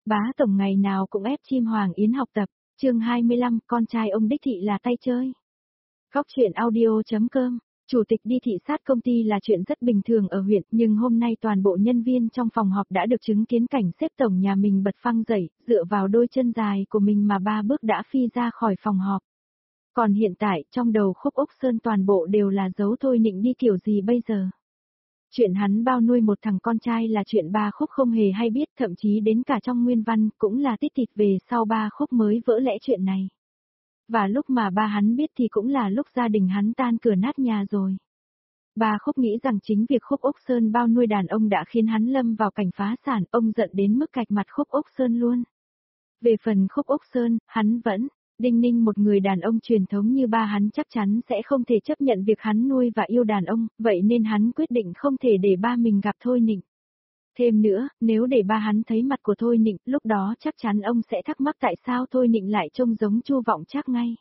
Bá tổng ngày nào cũng ép chim Hoàng Yến học tập, chương 25, con trai ông đích thị là tay chơi. Góc chuyện audio.com, chủ tịch đi thị sát công ty là chuyện rất bình thường ở huyện, nhưng hôm nay toàn bộ nhân viên trong phòng họp đã được chứng kiến cảnh xếp tổng nhà mình bật phăng dậy, dựa vào đôi chân dài của mình mà 3 bước đã phi ra khỏi phòng họp. Còn hiện tại, trong đầu Khúc Úc Sơn toàn bộ đều là dấu Thôi Nịnh đi kiểu gì bây giờ. Chuyện hắn bao nuôi một thằng con trai là chuyện ba Khúc không hề hay biết, thậm chí đến cả trong nguyên văn cũng là tít tịt về sau ba Khúc mới vỡ lẽ chuyện này. Và lúc mà ba hắn biết thì cũng là lúc gia đình hắn tan cửa nát nhà rồi. Ba Khúc nghĩ rằng chính việc Khúc Úc Sơn bao nuôi đàn ông đã khiến hắn lâm vào cảnh phá sản, ông giận đến mức cạch mặt Khúc Úc Sơn luôn. Về phần Khúc Úc Sơn, hắn vẫn đinh ninh một người đàn ông truyền thống như ba hắn chắc chắn sẽ không thể chấp nhận việc hắn nuôi và yêu đàn ông, vậy nên hắn quyết định không thể để ba mình gặp Thôi Nịnh. Thêm nữa, nếu để ba hắn thấy mặt của Thôi Nịnh, lúc đó chắc chắn ông sẽ thắc mắc tại sao Thôi Nịnh lại trông giống Chu Vọng Trác ngay.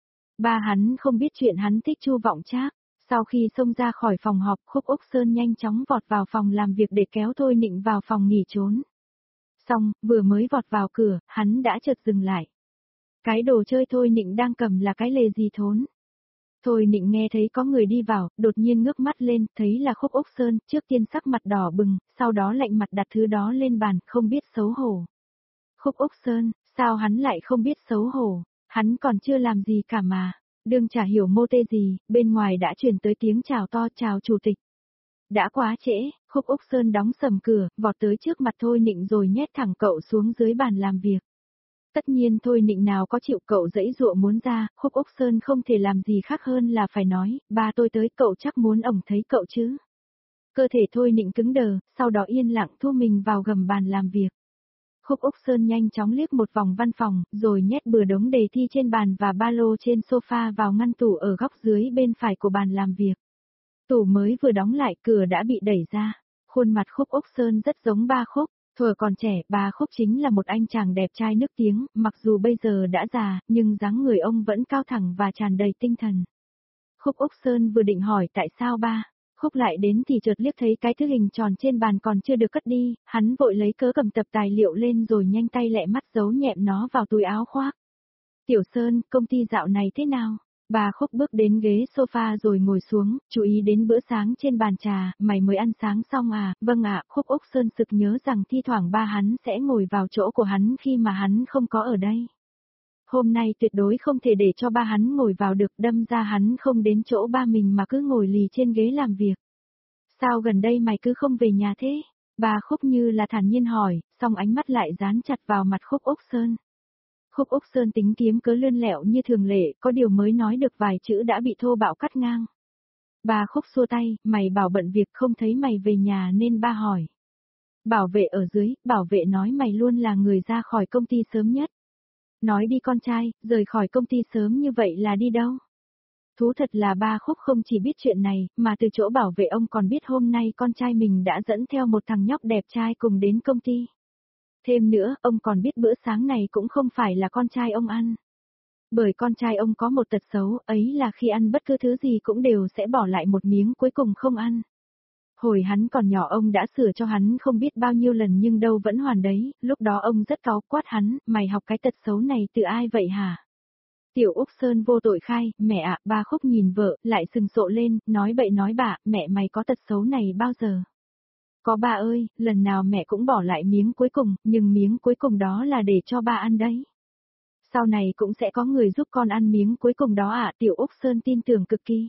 Ba hắn không biết chuyện hắn thích Chu Vọng Trác. Sau khi xông ra khỏi phòng họp, Khúc Úc Sơn nhanh chóng vọt vào phòng làm việc để kéo Thôi Nịnh vào phòng nghỉ trốn. Xong, vừa mới vọt vào cửa, hắn đã chợt dừng lại. Cái đồ chơi Thôi Nịnh đang cầm là cái lề gì thốn. Thôi Nịnh nghe thấy có người đi vào, đột nhiên ngước mắt lên, thấy là Khúc Úc Sơn, trước tiên sắc mặt đỏ bừng, sau đó lạnh mặt đặt thứ đó lên bàn, không biết xấu hổ. Khúc Úc Sơn, sao hắn lại không biết xấu hổ, hắn còn chưa làm gì cả mà. Đương chả hiểu mô tê gì, bên ngoài đã truyền tới tiếng chào to, chào chủ tịch. Đã quá trễ, Khúc Úc Sơn đóng sầm cửa, vọt tới trước mặt Thôi Nịnh rồi nhét thẳng cậu xuống dưới bàn làm việc. Tất nhiên Thôi Nịnh nào có chịu, cậu giãy giụa muốn ra, Khúc Úc Sơn không thể làm gì khác hơn là phải nói, ba tôi tới, cậu chắc muốn ổng thấy cậu chứ. Cơ thể Thôi Nịnh cứng đờ, sau đó yên lặng thu mình vào gầm bàn làm việc. Khúc Úc Sơn nhanh chóng liếc một vòng văn phòng, rồi nhét bừa đống đề thi trên bàn và ba lô trên sofa vào ngăn tủ ở góc dưới bên phải của bàn làm việc. Tủ mới vừa đóng lại, cửa đã bị đẩy ra. Khuôn mặt Khúc Úc Sơn rất giống ba Khúc. Thuở còn trẻ, ba Khúc chính là một anh chàng đẹp trai nức tiếng, mặc dù bây giờ đã già, nhưng dáng người ông vẫn cao thẳng và tràn đầy tinh thần. Khúc Úc Sơn vừa định hỏi tại sao ba Khúc lại đến thì chợt liếc thấy cái thứ hình tròn trên bàn còn chưa được cất đi, hắn vội lấy cớ cầm tập tài liệu lên rồi nhanh tay lẹ mắt giấu nhẹm nó vào túi áo khoác. Tiểu Sơn, công ty dạo này thế nào? Bà Khúc bước đến ghế sofa rồi ngồi xuống, chú ý đến bữa sáng trên bàn trà, mày mới ăn sáng xong à? Vâng ạ. Khúc Úc Sơn sực nhớ rằng thi thoảng ba hắn sẽ ngồi vào chỗ của hắn khi mà hắn không có ở đây. Hôm nay tuyệt đối không thể để cho ba hắn ngồi vào được, đâm ra hắn không đến chỗ ba mình mà cứ ngồi lì trên ghế làm việc. Sao gần đây mày cứ không về nhà thế? Bà Khúc như là thản nhiên hỏi, xong ánh mắt lại dán chặt vào mặt Khúc Úc Sơn. Khúc Úc Sơn tính kiếm cớ lươn lẹo như thường lệ, có điều mới nói được vài chữ đã bị thô bạo cắt ngang. Bà Khúc xua tay, mày bảo bận việc không thấy mày về nhà nên ba hỏi. Bảo vệ ở dưới, bảo vệ nói mày luôn là người ra khỏi công ty sớm nhất. Nói đi con trai, rời khỏi công ty sớm như vậy là đi đâu? Thú thật là ba Khúc không chỉ biết chuyện này, mà từ chỗ bảo vệ ông còn biết hôm nay con trai mình đã dẫn theo một thằng nhóc đẹp trai cùng đến công ty. Thêm nữa, ông còn biết bữa sáng này cũng không phải là con trai ông ăn. Bởi con trai ông có một tật xấu, ấy là khi ăn bất cứ thứ gì cũng đều sẽ bỏ lại một miếng cuối cùng không ăn. Hồi hắn còn nhỏ ông đã sửa cho hắn không biết bao nhiêu lần nhưng đâu vẫn hoàn đấy, lúc đó ông rất cáu quát hắn, mày học cái tật xấu này từ ai vậy hả? Tiểu Úc Sơn vô tội khai, mẹ ạ, ba Khúc nhìn vợ, lại sừng sộ lên, nói bậy nói bạ, mẹ mày có tật xấu này bao giờ? Có ba ơi, lần nào mẹ cũng bỏ lại miếng cuối cùng, nhưng miếng cuối cùng đó là để cho ba ăn đấy. Sau này cũng sẽ có người giúp con ăn miếng cuối cùng đó ạ, Tiểu Úc Sơn tin tưởng cực kỳ.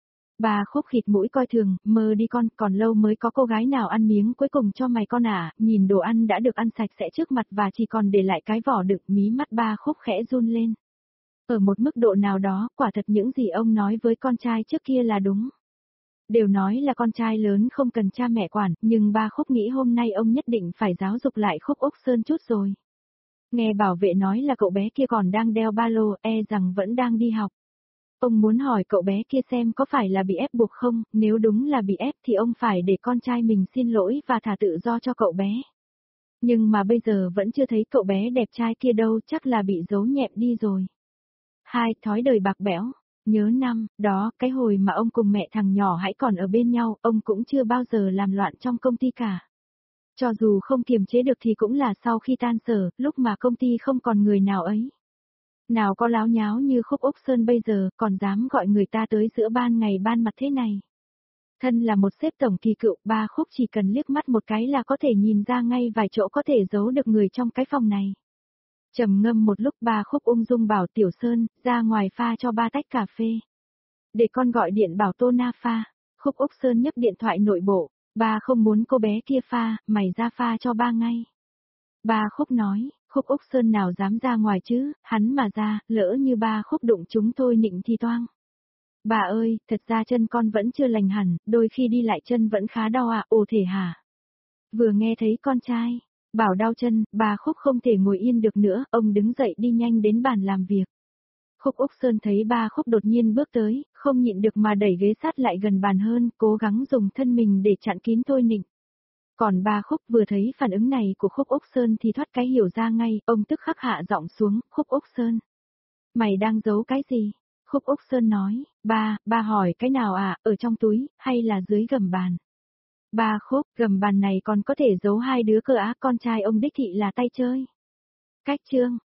Bà Khúc khịt mũi coi thường, mơ đi con, còn lâu mới có cô gái nào ăn miếng cuối cùng cho mày con à, nhìn đồ ăn đã được ăn sạch sẽ trước mặt và chỉ còn để lại cái vỏ đựng, mí mắt ba Khúc khẽ run lên. Ở một mức độ nào đó, quả thật những gì ông nói với con trai trước kia là đúng. Đều nói là con trai lớn không cần cha mẹ quản, nhưng ba Khúc nghĩ hôm nay ông nhất định phải giáo dục lại Khúc Úc Sơn chút rồi. Nghe bảo vệ nói là cậu bé kia còn đang đeo ba lô, rằng vẫn đang đi học. Ông muốn hỏi cậu bé kia xem có phải là bị ép buộc không, nếu đúng là bị ép thì ông phải để con trai mình xin lỗi và thả tự do cho cậu bé. Nhưng mà bây giờ vẫn chưa thấy cậu bé đẹp trai kia đâu, chắc là bị giấu nhẹm đi rồi. 2. Thói đời bạc bẽo. Nhớ năm, đó, cái hồi mà ông cùng mẹ thằng nhỏ hãy còn ở bên nhau, ông cũng chưa bao giờ làm loạn trong công ty cả. Cho dù không kiềm chế được thì cũng là sau khi tan sở, lúc mà công ty không còn người nào ấy. Nào có láo nháo như Khúc Úc Sơn bây giờ, còn dám gọi người ta tới giữa ban ngày ban mặt thế này. Thân là một sếp tổng kỳ cựu, ba Khúc chỉ cần liếc mắt một cái là có thể nhìn ra ngay vài chỗ có thể giấu được người trong cái phòng này. Trầm ngâm một lúc, ba Khúc ung dung bảo Tiểu Sơn, ra ngoài pha cho ba tách cà phê. Để con gọi điện bảo Tô Na pha. Khúc Úc Sơn nhấc điện thoại nội bộ, ba không muốn cô bé kia pha, mày ra pha cho ba ngay. Ba Khúc nói, Khúc Úc Sơn nào dám ra ngoài chứ, hắn mà ra, lỡ như ba Khúc đụng chúng tôi nịnh thì toang. Bà ơi, thật ra chân con vẫn chưa lành hẳn, đôi khi đi lại chân vẫn khá đau à, ồ thể hả? Vừa nghe thấy con trai, bảo đau chân, bà Khúc không thể ngồi yên được nữa, ông đứng dậy đi nhanh đến bàn làm việc. Khúc Úc Sơn thấy ba Khúc đột nhiên bước tới, không nhịn được mà đẩy ghế sát lại gần bàn hơn, cố gắng dùng thân mình để chặn kín Thôi Nịnh. Còn ba Khúc vừa thấy phản ứng này của Khúc Úc Sơn thì thoát cái hiểu ra ngay, ông tức khắc hạ giọng xuống, Khúc Úc Sơn. Mày đang giấu cái gì? Khúc Úc Sơn nói, ba hỏi cái nào à, ở trong túi, hay là dưới gầm bàn? Ba Khúc, gầm bàn này còn có thể giấu hai đứa cơ á, con trai ông đích thị là tay chơi. Cách chương.